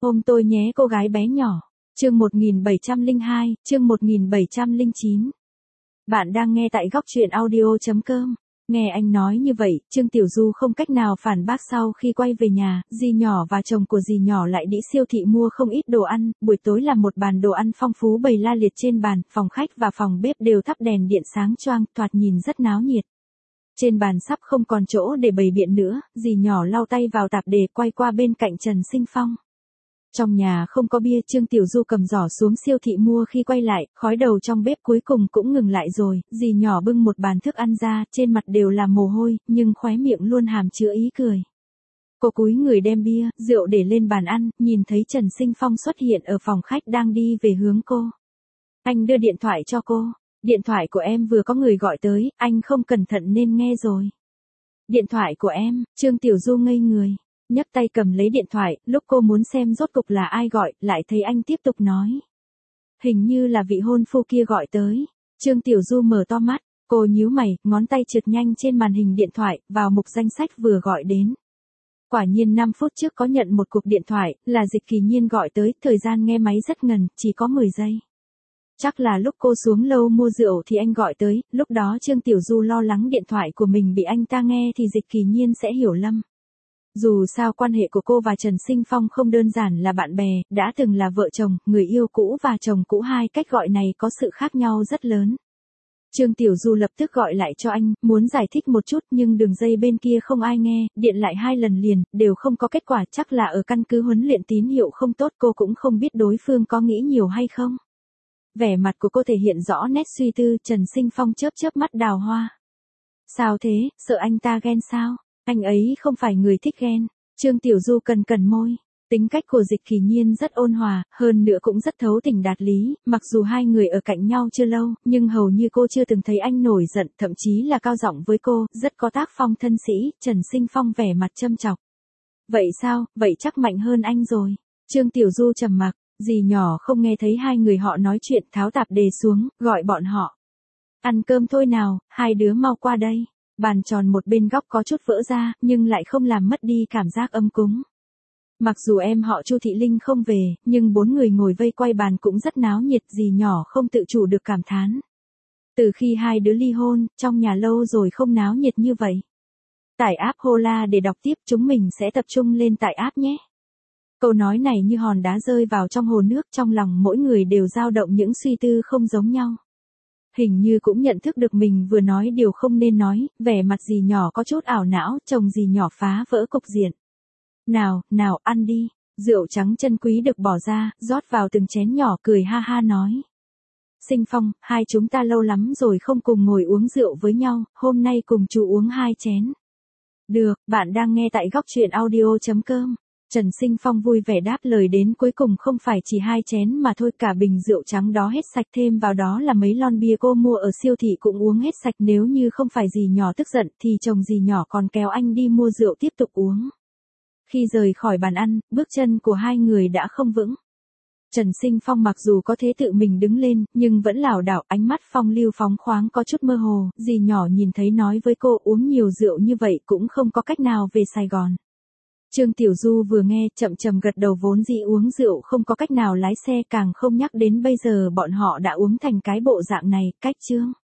Ôm tôi nhé cô gái bé nhỏ. Chương 1702, chương 1709. Bạn đang nghe tại góc truyện audio.com. Nghe anh nói như vậy, Trương Tiểu Du không cách nào phản bác. Sau khi quay về nhà, dì nhỏ và chồng của dì nhỏ lại đi siêu thị mua không ít đồ ăn, buổi tối là một bàn đồ ăn phong phú bày la liệt trên bàn, phòng khách và phòng bếp đều thắp đèn điện sáng choang, thoạt nhìn rất náo nhiệt. Trên bàn sắp không còn chỗ để bày biện nữa, dì nhỏ lau tay vào tạp dề quay qua bên cạnh Trần Sinh Phong. Trong nhà không có bia, Trương Tiểu Du cầm giỏ xuống siêu thị mua. Khi quay lại, khói đầu trong bếp cuối cùng cũng ngừng lại rồi, dì nhỏ bưng một bàn thức ăn ra, trên mặt đều là mồ hôi, nhưng khóe miệng luôn hàm chứa ý cười. Cô cúi người đem bia, rượu để lên bàn ăn, nhìn thấy Trần Sinh Phong xuất hiện ở phòng khách đang đi về hướng cô. Anh đưa điện thoại cho cô. Điện thoại của em vừa có người gọi tới, anh không cẩn thận nên nghe rồi. Điện thoại của em, Trương Tiểu Du ngây người. Nhấc tay cầm lấy điện thoại, lúc cô muốn xem rốt cục là ai gọi, lại thấy anh tiếp tục nói. Hình như là vị hôn phu kia gọi tới. Trương Tiểu Du mở to mắt, cô nhíu mày, ngón tay trượt nhanh trên màn hình điện thoại, vào mục danh sách vừa gọi đến. Quả nhiên 5 phút trước có nhận một cuộc điện thoại, là Dịch Kỳ Nhiên gọi tới, thời gian nghe máy rất ngần, chỉ có 10 giây. Chắc là lúc cô xuống lâu mua rượu thì anh gọi tới, lúc đó Trương Tiểu Du lo lắng điện thoại của mình bị anh ta nghe thì Dịch Kỳ Nhiên sẽ hiểu lầm. Dù sao quan hệ của cô và Trần Sinh Phong không đơn giản là bạn bè, đã từng là vợ chồng, người yêu cũ và chồng cũ, hai cách gọi này có sự khác nhau rất lớn. Trương Tiểu Du lập tức gọi lại cho anh, muốn giải thích một chút nhưng đường dây bên kia không ai nghe, điện lại 2 lần liền, đều không có kết quả, chắc là ở căn cứ huấn luyện tín hiệu không tốt, cô cũng không biết đối phương có nghĩ nhiều hay không. Vẻ mặt của cô thể hiện rõ nét suy tư. Trần Sinh Phong chớp chớp mắt đào hoa. Sao thế, sợ anh ta ghen sao? Anh ấy không phải người thích ghen. Trương Tiểu Du cần môi. Tính cách của Dịch Kỳ Nhiên rất ôn hòa, hơn nữa cũng rất thấu tình đạt lý, mặc dù hai người ở cạnh nhau chưa lâu, nhưng hầu như cô chưa từng thấy anh nổi giận, thậm chí là cao giọng với cô, rất có tác phong thân sĩ. Trần Sinh Phong vẻ mặt châm chọc. Vậy sao, vậy chắc mạnh hơn anh rồi. Trương Tiểu Du trầm mặc. Dì nhỏ không nghe thấy hai người họ nói chuyện, tháo tạp dề xuống, gọi bọn họ. Ăn cơm thôi nào, hai đứa mau qua đây. Bàn tròn một bên góc có chút vỡ ra, nhưng lại không làm mất đi cảm giác ấm cúng. Mặc dù em họ Chu Thị Linh không về, nhưng 4 người ngồi vây quay bàn cũng rất náo nhiệt, dì nhỏ không tự chủ được cảm thán. Từ khi hai đứa ly hôn, trong nhà lâu rồi không náo nhiệt như vậy. Tải app Hola để đọc tiếp, chúng mình sẽ tập trung lên tải app nhé. Câu nói này như hòn đá rơi vào trong hồ nước, trong lòng mỗi người đều dao động những suy tư không giống nhau. Hình như cũng nhận thức được mình vừa nói điều không nên nói, vẻ mặt dì nhỏ có chút ảo não, chồng dì nhỏ phá vỡ cục diện. Nào, ăn đi. Rượu trắng chân quý được bỏ ra, rót vào từng chén nhỏ, cười ha ha nói. Sinh Phong, hai chúng ta lâu lắm rồi không cùng ngồi uống rượu với nhau, hôm nay cùng chú uống 2 chén. Được, bạn đang nghe tại góc truyện audio.com. Trần Sinh Phong vui vẻ đáp lời, đến cuối cùng không phải chỉ 2 chén mà thôi, cả bình rượu trắng đó hết sạch, thêm vào đó là mấy lon bia cô mua ở siêu thị cũng uống hết sạch. Nếu như không phải dì nhỏ tức giận thì chồng dì nhỏ còn kéo anh đi mua rượu tiếp tục uống. Khi rời khỏi bàn ăn, bước chân của hai người đã không vững. Trần Sinh Phong mặc dù có thể tự mình đứng lên, nhưng vẫn lảo đảo, ánh mắt phong lưu phóng khoáng có chút mơ hồ. Dì nhỏ nhìn thấy nói với cô uống nhiều rượu như vậy cũng không có cách nào về Sài Gòn. Trương Tiểu Du vừa nghe, chậm gật đầu, vốn dĩ uống rượu không có cách nào lái xe, càng không nhắc đến bây giờ bọn họ đã uống thành cái bộ dạng này. Cách Trương